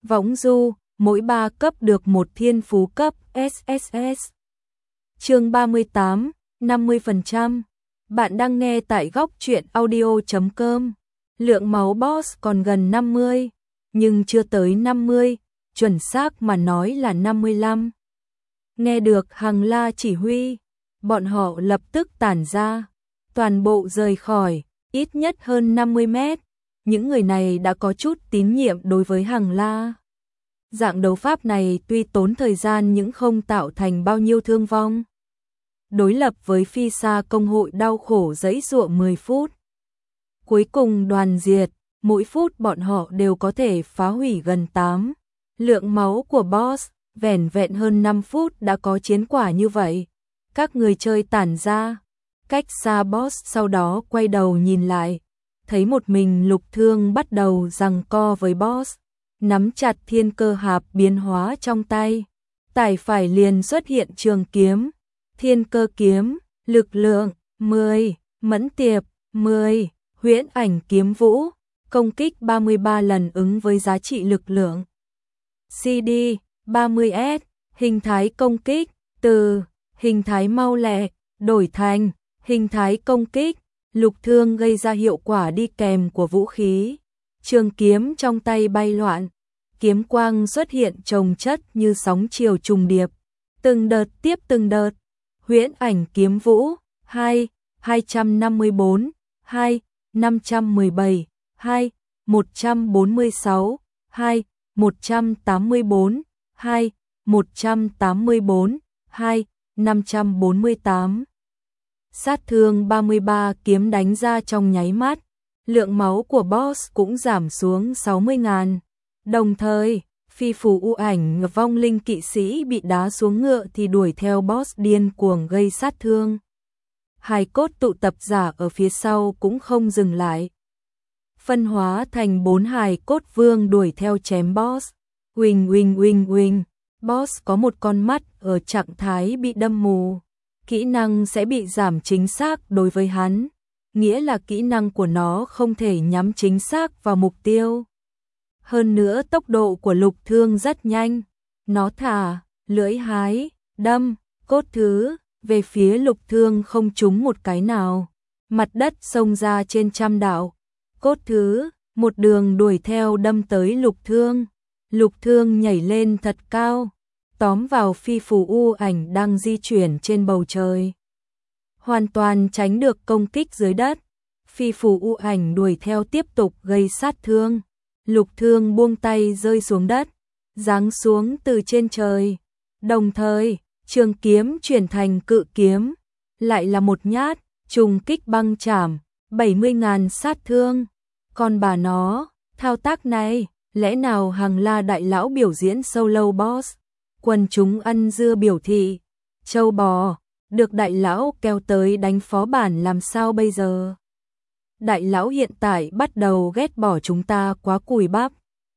Võng du, mỗi 3 cấp được một thiên phú cấp SSS. Chương 38, 50%. Bạn đang nghe tại góc truyện audio.com. Lượng máu boss còn gần 50, nhưng chưa tới 50, chuẩn xác mà nói là 55. Nghe được Hằng La chỉ huy, bọn họ lập tức tản ra, toàn bộ rời khỏi, ít nhất hơn 50 mét. Những người này đã có chút tín nhiệm đối với Hằng La. Dạng đấu pháp này tuy tốn thời gian nhưng không tạo thành bao nhiêu thương vong. Đối lập với Phi Sa công hội đau khổ giãy giụa 10 phút. Cuối cùng đoàn diệt, mỗi phút bọn họ đều có thể phá hủy gần 8. Lượng máu của boss, vẻn vẹn hơn 5 phút đã có chiến quả như vậy. Các người chơi tản ra, cách xa boss, sau đó quay đầu nhìn lại, thấy một mình Lục Thương bắt đầu giằng co với boss, nắm chặt thiên cơ hạp biến hóa trong tay. Tay phải liền xuất hiện trường kiếm, thiên cơ kiếm, lực lượng 10, mẫn tiệp 10, huyễn ảnh kiếm vũ, công kích 33 lần ứng với giá trị lực lượng. CD 30S, hình thái công kích, từ hình thái mau lẹ, đổi thành hình thái công kích. Lục Thương gây ra hiệu quả đi kèm của vũ khí. Trường kiếm trong tay bay loạn, kiếm quang xuất hiện chồng chất như sóng chiều trùng điệp, từng đợt tiếp từng đợt. Huyễn ảnh kiếm vũ, 2, 254, 2, 517, 2, 146, 2, 184, 2, 184, 2, 548. Sát thương 33 kiếm đánh ra trong nháy mắt, lượng máu của boss cũng giảm xuống 60.000. Đồng thời, phi phù u ảnh vong linh kỵ sĩ bị đá xuống ngựa thì đuổi theo boss điên cuồng gây sát thương. Hài cốt tụ tập giả ở phía sau cũng không dừng lại. Phân hóa thành 4 hài cốt vương đuổi theo chém boss. Uỳnh uỳnh uỳnh uỳnh, boss có một con mắt ở trạng thái bị đâm mù. Kỹ năng sẽ bị giảm chính xác đối với hắn, nghĩa là kỹ năng của nó không thể nhắm chính xác vào mục tiêu. Hơn nữa tốc độ của Lục Thương rất nhanh, nó thả, lưỡi hái, đâm, cốt thứ, về phía Lục Thương không trúng một cái nào. Mặt đất xông ra trên trăm đạo, cốt thứ, một đường đuổi theo đâm tới Lục Thương. Lục Thương nhảy lên thật cao, tóm vào phi phù u ảnh đang di chuyển trên bầu trời. Hoàn toàn tránh được công kích dưới đất, phi phù u ảnh đuổi theo tiếp tục gây sát thương. Lục Thương buông tay rơi xuống đất, giáng xuống từ trên trời. Đồng thời, trường kiếm chuyển thành cự kiếm, lại là một nhát, trùng kích băng chảm, 70.000 sát thương. Còn bà nó, thao tác này, lẽ nào Hằng La đại lão biểu diễn solo boss? Quần chúng ăn dưa biểu thị, châu bò, được đại lão kéo tới đánh phó bản làm sao bây giờ? Đại lão hiện tại bắt đầu ghét bỏ chúng ta quá cùi bắp.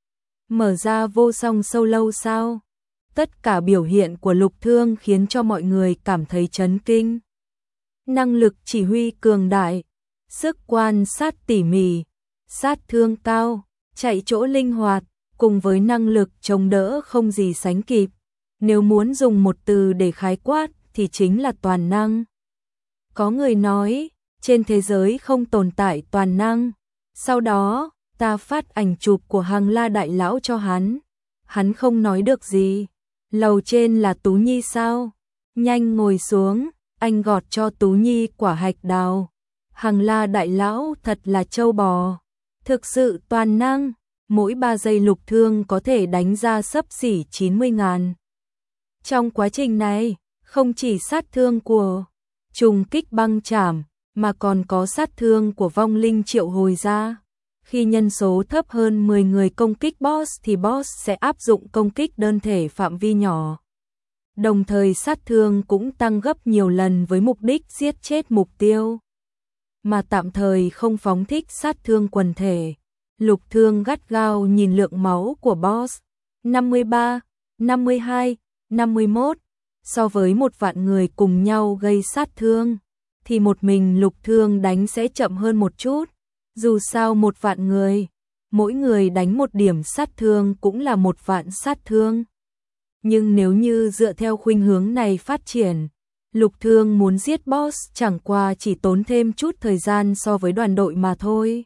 Mở ra vô song solo sao? Tất cả biểu hiện của Lục Thương khiến cho mọi người cảm thấy chấn kinh. Năng lực chỉ huy cường đại, sức quan sát tỉ mỉ, sát thương cao, chạy chỗ linh hoạt, cùng với năng lực chống đỡ không gì sánh kịp. Nếu muốn dùng một từ để khái quát thì chính là toàn năng. Có người nói, trên thế giới không tồn tại toàn năng. Sau đó, ta phát ảnh chụp của Hằng La đại lão cho hắn. Hắn không nói được gì. Lầu trên là Tú Nhi sao? Nhanh ngồi xuống, anh gọt cho Tú Nhi quả hạch đào. Hằng La đại lão thật là trâu bò. Thực sự toàn năng, mỗi 3 giây Lục Thương có thể đánh ra xấp xỉ 90.000. Trong quá trình này, không chỉ sát thương của trùng kích băng chảm, mà còn có sát thương của vong linh triệu hồi ra. Khi nhân số thấp hơn 10 người công kích boss thì boss sẽ áp dụng công kích đơn thể phạm vi nhỏ. Đồng thời sát thương cũng tăng gấp nhiều lần với mục đích giết chết mục tiêu, mà tạm thời không phóng thích sát thương quần thể. Lục Thương gắt gao nhìn lượng máu của boss, 53, 52, 51, so với 1.000.000 người cùng nhau gây sát thương, thì một mình Lục Thương đánh sẽ chậm hơn một chút. Dù sao 1.000.000 người, mỗi người đánh một điểm sát thương cũng là 1 vạn sát thương. Nhưng nếu như dựa theo khuynh hướng này phát triển, Lục Thương muốn giết boss chẳng qua chỉ tốn thêm chút thời gian so với đoàn đội mà thôi.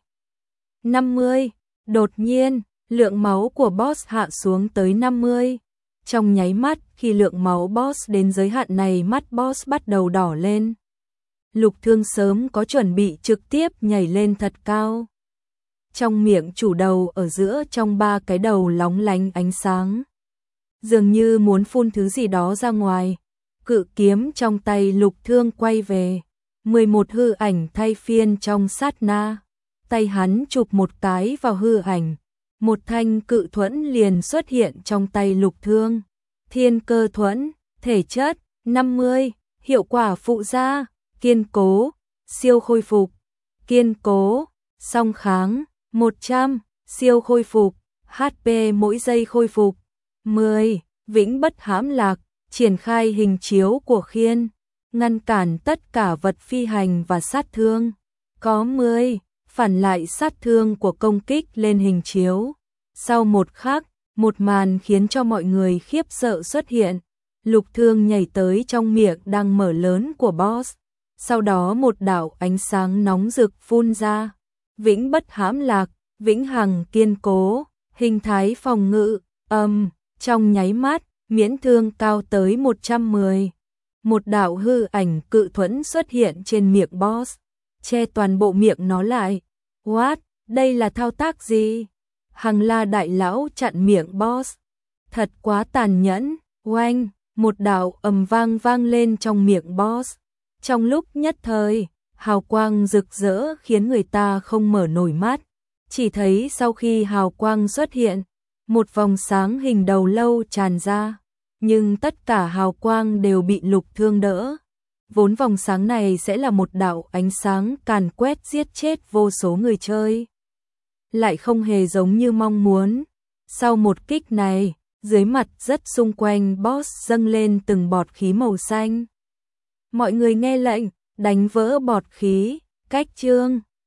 50. Đột nhiên, lượng máu của boss hạ xuống tới 50. Trong nháy mắt, khi lượng máu boss đến giới hạn này, mắt boss bắt đầu đỏ lên. Lục Thương sớm có chuẩn bị, trực tiếp nhảy lên thật cao. Trong miệng chủ đầu ở giữa trong 3 cái đầu lóng lánh ánh sáng, dường như muốn phun thứ gì đó ra ngoài. Cự kiếm trong tay Lục Thương quay về, 11 hư ảnh thay phiên trong sát na. Tay hắn chụp một cái vào hư ảnh, một thanh cự thuẫn liền xuất hiện trong tay Lục Thương. Thiên cơ thuẫn, thể chất 50, hiệu quả phụ gia, kiên cố, siêu khôi phục, kiên cố, song kháng 100, siêu khôi phục, HP mỗi giây khôi phục 10, vĩnh bất hãm lạc, triển khai hình chiếu của khiên, ngăn cản tất cả vật phi hành và sát thương. Có 10, phản lại sát thương của công kích lên hình chiếu. Sau một khắc, một màn khiến cho mọi người khiếp sợ xuất hiện. Lục Thương nhảy tới trong miệng đang mở lớn của boss. Sau đó một đạo ánh sáng nóng rực phun ra. Vĩnh bất hãm lạc, vĩnh hằng kiên cố, hình thái phòng ngự, trong nháy mắt, miễn thương cao tới 110. Một đạo hư ảnh cự thuẫn xuất hiện trên miệng boss, che toàn bộ miệng nó lại. What? Đây là thao tác gì? Hằng La đại lão chặn miệng boss. Thật quá tàn nhẫn. Oanh, một đạo ầm vang vang lên trong miệng boss. Trong lúc nhất thời, hào quang rực rỡ khiến người ta không mở nổi mắt. Chỉ thấy sau khi hào quang xuất hiện, một vòng sáng hình đầu lâu tràn ra, nhưng tất cả hào quang đều bị Lục Thương đỡ. Vốn vòng sáng này sẽ là một đạo ánh sáng càn quét giết chết vô số người chơi. Lại không hề giống như mong muốn. Sau một kích này, dưới mặt đất xung quanh boss dâng lên từng bọt khí màu xanh. Mọi người nghe lệnh, đánh vỡ bọt khí, cách chương.